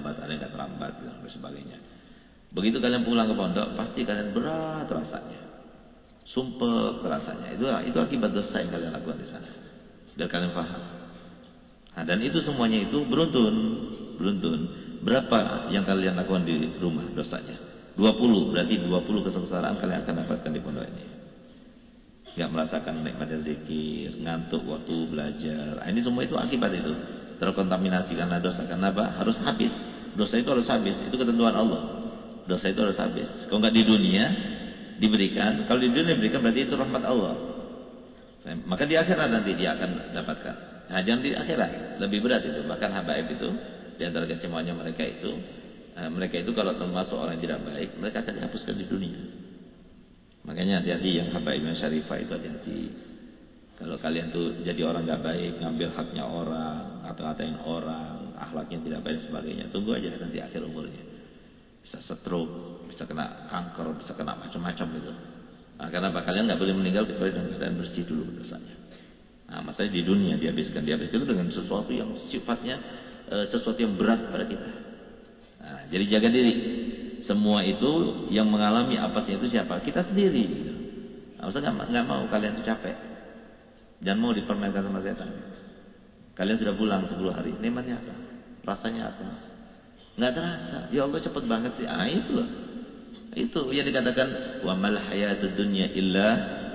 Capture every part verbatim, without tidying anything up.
terlambat, ada yang nggak terlambat dan sebagainya. Begitu kalian pulang ke pondok, pasti kalian berat rasanya, sumpek rasanya. Itu itu akibat dosa yang kalian lakukan di sana. Biar kalian paham. Nah, dan itu semuanya itu beruntun, beruntun. Berapa yang kalian lakukan di rumah dosanya? dua puluh, berarti dua puluh kesengsaraan kalian akan dapatkan di pondok ini. Gak merasakan nikmatnya zikir, ngantuk waktu belajar. Nah, ini semua itu akibat itu. Terkontaminasi karena dosa. Karena apa? Harus habis. Dosa itu harus habis. Itu ketentuan Allah. Dosa itu harus habis. Kalau nggak di dunia diberikan, kalau di dunia diberikan berarti itu rahmat Allah. Maka di akhirat nanti dia akan dapatkan. Nah, jangan di akhirat, lebih berat itu. Bahkan habaib itu di antara kesemuanya mereka itu, mereka itu kalau termasuk orang yang tidak baik, mereka akan dihapuskan di dunia. Makanya hati-hati yang habaib yang syarifah itu hati-hati. Kalau kalian tuh jadi orang nggak baik, ngambil haknya orang, atau ngatain orang, akhlaknya tidak baik dan sebagainya, tunggu aja nanti akhir umurnya. Bisa stroke, bisa kena kanker, bisa kena macam-macam gitu. Nah, karena apa? Kalian nggak boleh meninggal kecuali dengan keadaan bersih dulu dosanya. Nah, masalahnya di dunia dihabiskan, dihabiskan itu dengan sesuatu yang sifatnya e, sesuatu yang berat pada kita. Nah, jadi jaga diri. Semua itu yang mengalami apesnya itu siapa? Kita sendiri. Gitu. Nah, usah nggak nggak mau kalian itu capek, jangan mau dipermainkan sama setan. Kalian sudah pulang sepuluh hari, nikmatnya apa? Rasanya apa? Nggak terasa. Ya Allah cepat banget sih. Ah itu loh. Itu yang dikatakan wa mal hayatud dunya illa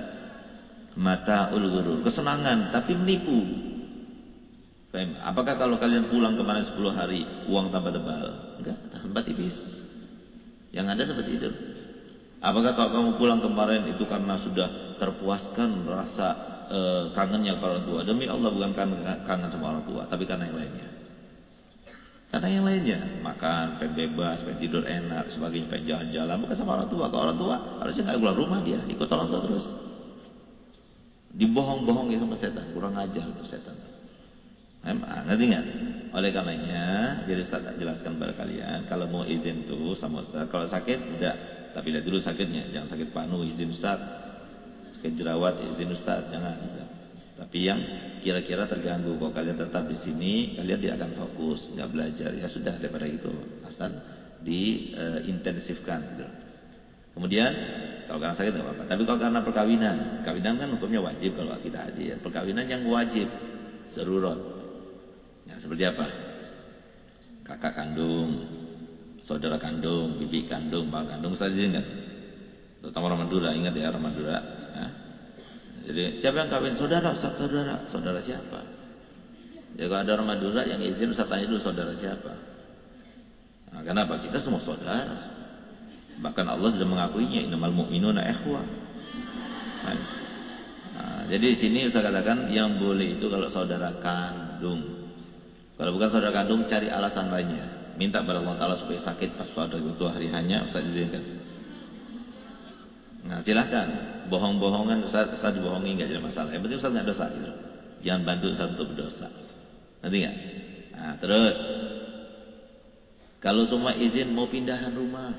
mata'ul ghurur. Kesenangan tapi menipu. Faham? Apakah kalau kalian pulang kemarin sepuluh hari uang tambah tebal? Enggak, tambah tipis. Yang ada seperti itu. Apakah kalau kamu pulang kemarin itu karena sudah terpuaskan rasa e, kangennya ke orang tua? Demi Allah bukan kangen, kangen sama orang tua, tapi karena yang lainnya. Karena yang lainnya, makan, pengen bebas, pengen tidur enak, sebagainya, pengen jalan-jalan, bukan sama orang tua. Kalau orang tua harusnya nggak keluar rumah dia, ikut orang tua terus. Dibohong-bohongi sama setan, kurang ajar itu setan. Nah, ngerti nggak? Oleh karenanya, jadi saya jelaskan kepada kalian, kalau mau izin tuh sama Ustaz, kalau sakit udah, tapi lihat dulu sakitnya, jangan sakit panu izin Ustaz, sakit jerawat izin Ustaz, jangan. Tapi yang kira-kira terganggu, kalau kalian tetap di sini, kalian tidak akan fokus, nggak belajar, ya sudah daripada itu, asal diintensifkan. Gitu. Kemudian kalau karena sakit nggak apa-apa, tapi kalau karena perkawinan, perkawinan kan hukumnya wajib kalau kita hadir, perkawinan yang wajib, darurat. Ya, seperti apa? Kakak kandung, saudara kandung, bibi kandung, bapak kandung, saya izinkan. Terutama orang Madura, ingat ya orang Madura. Ya. Jadi siapa yang kawin? Saudara, Ustaz, saudara, saudara siapa? Jadi kalau ada orang Madura yang izin, Ustaz tanya dulu saudara siapa. Nah, kenapa? Kita semua saudara. Bahkan Allah sudah mengakuinya, innamal mu'minuna ikhwah. Nah, nah, jadi di sini Ustaz katakan yang boleh itu kalau saudara kandung. Kalau bukan saudara kandung, cari alasan lainnya. Minta pada Allah Ta'ala supaya sakit pas pada waktu hari hanya, Ustaz izinkan. Nah silahkan. Bohong-bohongan, Ustaz, Ustaz dibohongi nggak jadi masalah. Yang penting Ustaz nggak dosa gitu. Jangan bantu Ustaz untuk berdosa. Nanti nggak? Nah terus, kalau semua izin mau pindahan rumah.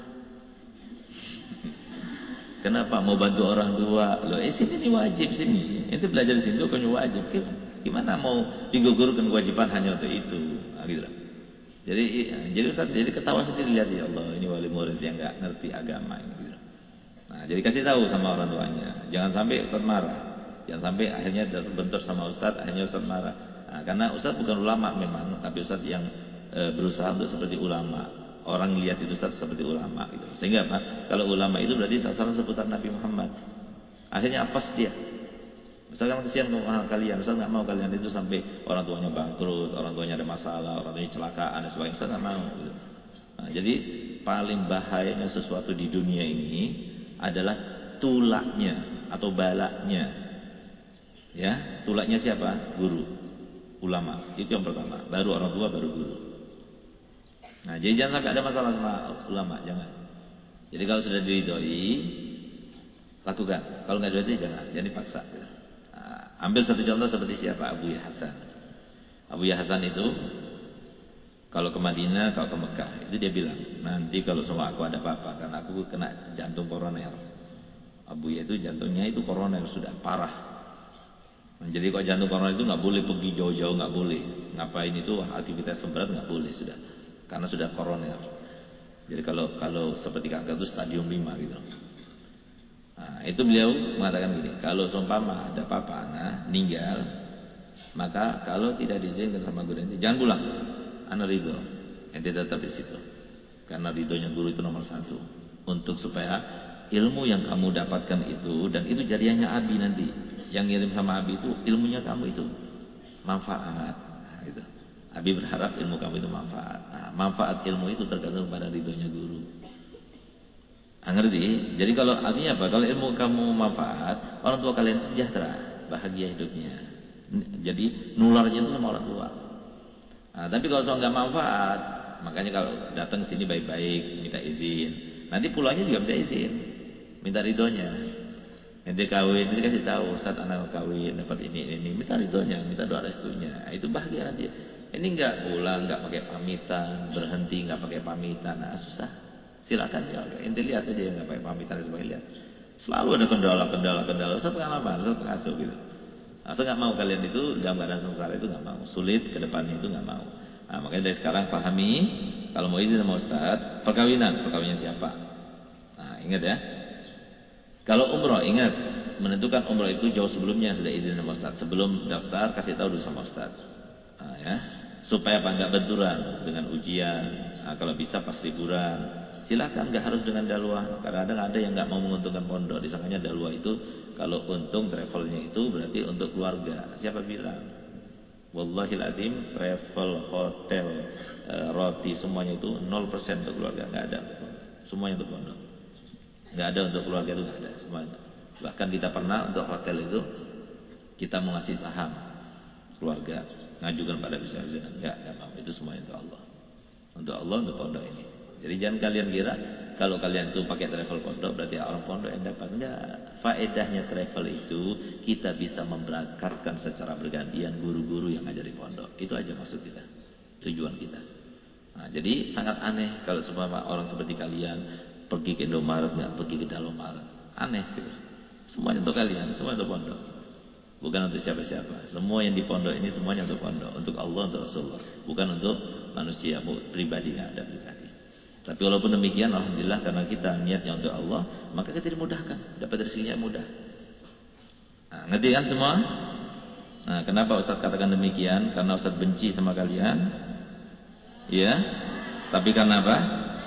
Kenapa? Mau bantu orang tua. Loh, eh sini ini wajib sini. Itu belajar di sini bukan wajib. Gimana mau digugurkan kewajiban hanya untuk itu? Nah, gitu lah. Jadi, jadi Ustaz jadi ketawa sendiri, lihat ya Allah, ini wali murid yang nggak ngerti agama ini. Gitu. Nah, jadi kasih tahu sama orang tuanya. Jangan sampai Ustaz marah. Jangan sampai akhirnya terbentur sama Ustaz, akhirnya Ustaz marah. Nah, karena Ustaz bukan ulama memang, tapi Ustaz yang e, berusaha untuk seperti ulama. Orang lihat itu Ustaz seperti ulama gitu. Sehingga apa? Kalau ulama itu berarti sasaran seputar Nabi Muhammad. Akhirnya apa dia? Misalkan kesian sama kalian, Ustaz nggak mau kalian itu sampai orang tuanya bangkrut, orang tuanya ada masalah, orang tuanya celakaan dan sebagainya. Ustaz nggak mau. Gitu. Nah, jadi paling bahayanya sesuatu di dunia ini adalah tulaknya atau balaknya. Ya, tulaknya siapa? Guru, ulama. Itu yang pertama. Baru orang tua, baru guru. Nah, jadi jangan sampai ada masalah sama ulama, jangan. Jadi kalau sudah diridhoi, lakukan. Kalau nggak diridhoi, jangan, jangan dipaksa. Gitu. Nah, ambil satu contoh seperti siapa? Abu Hasan. Abu Hasan itu kalau ke Madinah, kalau ke Mekah, itu dia bilang, nanti kalau sama aku ada apa-apa, karena aku kena jantung koroner. Abu ya itu jantungnya itu koroner sudah parah. Nah, jadi kalau jantung koroner itu nggak boleh pergi jauh-jauh, nggak boleh. Ngapain itu aktivitas berat nggak boleh sudah. karena sudah koroner. Jadi kalau kalau seperti kanker itu stadium lima gitu. Nah, itu beliau mengatakan gini, kalau seumpama ada papa anak meninggal, maka kalau tidak diizinkan sama guru ente, jangan pulang. Anak ridho, ente tetap di situ. Karena ridhonya guru itu nomor satu. Untuk supaya ilmu yang kamu dapatkan itu, dan itu jadiannya Abi nanti. Yang ngirim sama Abi itu ilmunya kamu itu manfaat. Nah, gitu. Abi berharap ilmu kamu itu manfaat. Nah, manfaat ilmu itu tergantung pada ridhonya guru. Nah, ngerti? Jadi kalau artinya apa? Kalau ilmu kamu manfaat, orang tua kalian sejahtera, bahagia hidupnya. Jadi nularnya itu sama orang tua. Nah, tapi kalau soal nggak manfaat, makanya kalau datang sini baik-baik, minta izin. Nanti pulangnya juga minta izin, minta ridhonya. Nanti kawin, nanti kasih tahu, saat anak kawin dapat ini ini, minta ridhonya, minta doa restunya. Nah, itu bahagia nanti. Ini nggak pulang, nggak pakai pamitan, berhenti nggak pakai pamitan, nah susah. Silakan ya, ente lihat aja yang nggak pakai pamitan dan sebagainya. Lihat, selalu ada kendala-kendala, kendala. Setengah apa? Setengah asuh gitu. Nah, saya nggak mau kalian itu dalam keadaan sengsara itu nggak mau, sulit ke depannya itu nggak mau. Nah, makanya dari sekarang pahami, kalau mau izin sama Ustaz, perkawinan, perkawinan siapa? Nah, ingat ya. Kalau umroh, ingat menentukan umroh itu jauh sebelumnya sudah izin sama Ustaz. Sebelum daftar kasih tahu dulu sama Ustaz. Nah, ya, supaya apa nggak benturan dengan ujian. Nah, kalau bisa pas liburan. Silakan, nggak harus dengan daluah. Kadang-kadang ada yang nggak mau menguntungkan pondok, disangkanya daluah itu kalau untung travelnya itu berarti untuk keluarga. Siapa bilang? Wallahil adzim, travel, hotel, e, roti semuanya itu nol persen untuk keluarga, nggak ada. Semuanya untuk pondok. Nggak ada untuk keluarga itu nggak ada semuanya. Bahkan kita pernah untuk hotel itu kita mau ngasih saham keluarga, ngajukan pada bisa-bisa enggak, enggak mau. Itu semuanya untuk Allah. Untuk Allah, untuk pondok ini. Jadi jangan kalian kira kalau kalian itu pakai travel pondok berarti orang pondok yang dapat. Enggak. Faedahnya travel itu kita bisa memberangkatkan secara bergantian guru-guru yang ngajar di pondok. Itu aja maksud kita. Tujuan kita. Nah, jadi sangat aneh kalau semua orang seperti kalian pergi ke Indomaret enggak pergi ke Dalomaret. Aneh gitu. Semuanya untuk kalian, semua untuk pondok. Bukan untuk siapa-siapa. Semua yang di pondok ini semuanya untuk pondok, untuk Allah, untuk Rasulullah. Bukan untuk manusia pribadi, enggak ada pribadi. Tapi walaupun demikian, alhamdulillah karena kita niatnya untuk Allah, maka kita dimudahkan, dapat rezekinya mudah. Nah, ngerti kan semua? Nah, kenapa Ustaz katakan demikian? Karena Ustaz benci sama kalian, ya. Tapi karena apa?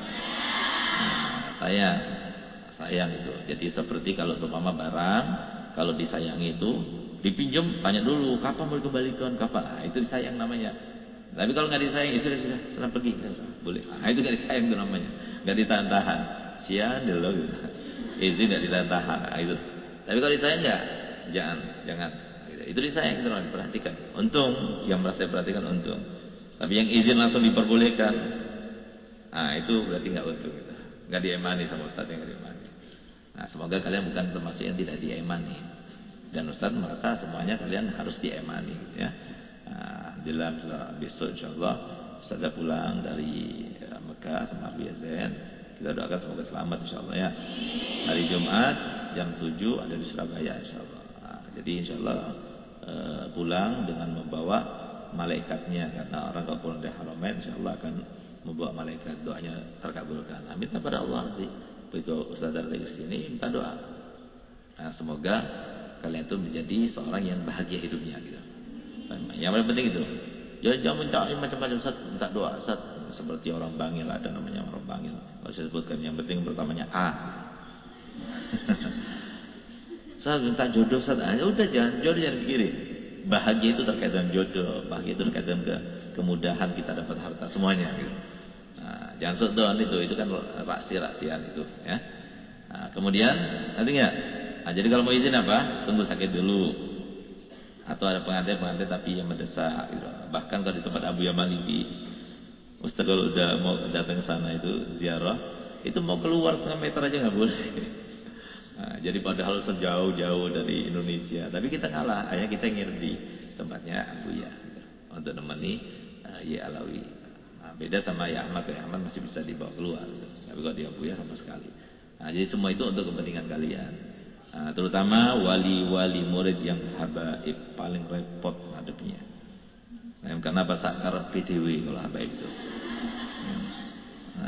Nah, sayang, sayang itu. Jadi seperti kalau seumpama barang, kalau disayangi itu dipinjam, tanya dulu kapan mau dikembalikan, kapan? Nah, itu disayang namanya. Tapi kalau nggak disayang, ya sudah sudah, senang pergi, boleh. Nah, itu nggak disayang itu namanya, nggak ditahan-tahan. Sian dulu, gitu. Izin nggak ditahan-tahan, nah, itu. Tapi kalau disayang nggak, jangan, jangan. Gitu. Itu disayang, itu namanya, perhatikan. Untung, yang merasa perhatikan untung. Tapi yang izin langsung diperbolehkan, nah itu berarti nggak untung, gitu. Nggak diemani sama Ustaz yang nggak diemani. Nah, semoga kalian bukan termasuk yang tidak diemani. Dan Ustaz merasa semuanya kalian harus diemani, gitu ya. Nah, dalam besok insyaallah saya pulang dari ya, Mekah sama Abu Yazen. Kita doakan semoga selamat insyaallah ya. Hari Jumat jam tujuh ada di Surabaya insyaallah. Nah, jadi insyaallah eh, pulang dengan membawa malaikatnya, karena orang kalau pulang dari Haramain insyaallah akan membawa malaikat, doanya terkabulkan. Amin kepada Allah nanti. Begitu Ustaz dari sini minta doa. Nah, semoga kalian itu menjadi seorang yang bahagia hidupnya gitu. Yang paling penting itu, jangan minta macam-macam, Ustaz, minta doa, Ustaz, seperti orang Bangil, ada namanya orang Bangil. Kalau saya sebutkan yang penting pertamanya A. Ustaz minta jodoh, Ustaz, ah, udah jangan jodoh, jangan pikirin. Bahagia itu terkait dengan jodoh, bahagia itu terkait dengan ke, kemudahan kita dapat harta semuanya. Gitu. Nah, jangan sodon itu, itu kan rahasia-rahasiaan itu, ya. Nah, kemudian nanti nggak. Nah, jadi kalau mau izin apa? Tunggu sakit dulu. Atau ada pengantin-pengantin tapi yang mendesak gitu. Bahkan kalau di tempat Abu Yamaliki, Ustaz kalau udah mau datang ke sana itu ziarah, itu mau keluar setengah meter aja nggak boleh. Nah, jadi padahal sejauh-jauh dari Indonesia, tapi kita ngalah, akhirnya kita ngirim di tempatnya Abu Ya gitu, untuk nemeni uh, Ya Alawi. Nah, beda sama Ya Ahmad, Ya Ahmad masih bisa dibawa keluar gitu. Tapi kalau di Abu Ya sama sekali. Nah, jadi semua itu untuk kepentingan kalian. Nah, terutama wali-wali murid yang habaib paling repot ngadepnya. Nah, karena bahasa Arab P D W kalau habaib itu. Hmm.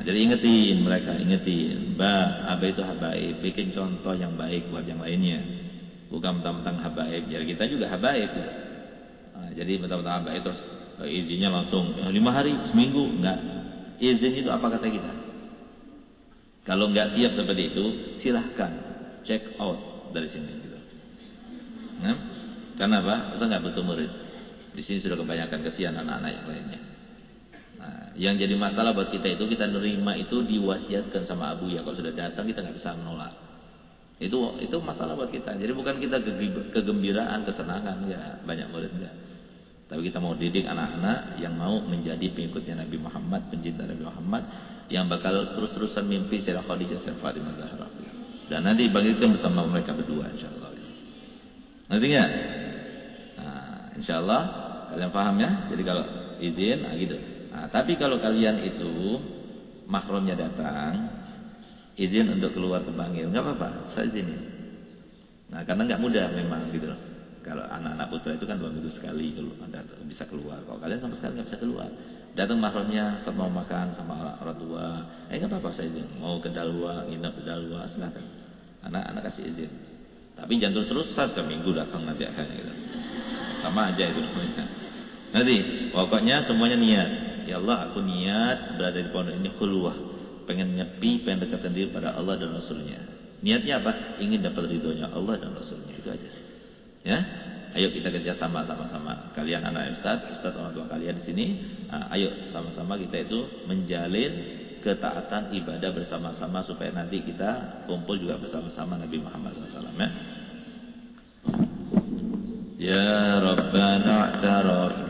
jadi ingetin mereka, ingetin, ba, aba itu habaib, bikin contoh yang baik buat yang lainnya. Bukan mentang-mentang habaib, jadi kita juga habaib. Nah, jadi mentang-mentang habaib terus izinnya langsung ya, lima hari, seminggu, enggak. Izin itu apa kata kita? Kalau enggak siap seperti itu, silahkan check out dari sini. Gitu. Nah, karena apa? Kita nggak butuh murid. Di sini sudah kebanyakan kesian anak-anak yang lainnya. Nah, yang jadi masalah buat kita itu kita nerima itu diwasiatkan sama Abu ya. Kalau sudah datang kita nggak bisa menolak. Itu itu masalah buat kita. Jadi bukan kita kegembiraan, kesenangan ya banyak murid enggak. Tapi kita mau didik anak-anak yang mau menjadi pengikutnya Nabi Muhammad, pencinta Nabi Muhammad, yang bakal terus-terusan mimpi Sayyidah Khadijah, Sayyidah Fatimah Zahra. Dan nanti dibangkitkan bersama mereka berdua insyaallah. Nanti enggak? Nah, insyaallah kalian paham ya? Jadi kalau izin nah gitu. Nah, tapi kalau kalian itu mahramnya datang, izin untuk keluar ke Bangil, enggak apa-apa, saya izinin. Nah, karena enggak mudah memang gitu loh. Kalau anak-anak putra itu kan dua minggu sekali kalau ada bisa keluar. Kalau kalian sama sekali nggak bisa keluar. Datang mahramnya, mau makan sama orang tua. Eh nggak apa-apa saya izin. Mau ke Dalwa, nginep di Dalwa, silakan. Anak-anak kasih izin. Tapi jangan terus-terusan seminggu datang nanti akhirnya gitu. Sama aja itu namanya. Nanti pokoknya semuanya niat. Ya Allah aku niat berada di pondok ini khulwah. Pengen nyepi, pengen dekatkan diri pada Allah dan Rasulnya. Niatnya apa? Ingin dapat ridhonya Allah dan Rasulnya. Itu aja. Ya, ayo kita kerja sama sama-sama. Kalian anak Ustaz, Ustaz orang tua kalian di sini. Nah, ayo sama-sama kita itu menjalin ketaatan ibadah bersama-sama supaya nanti kita kumpul juga bersama-sama Nabi Muhammad shallallahu alaihi wasallam. Ya, ya Rabbana ta'araf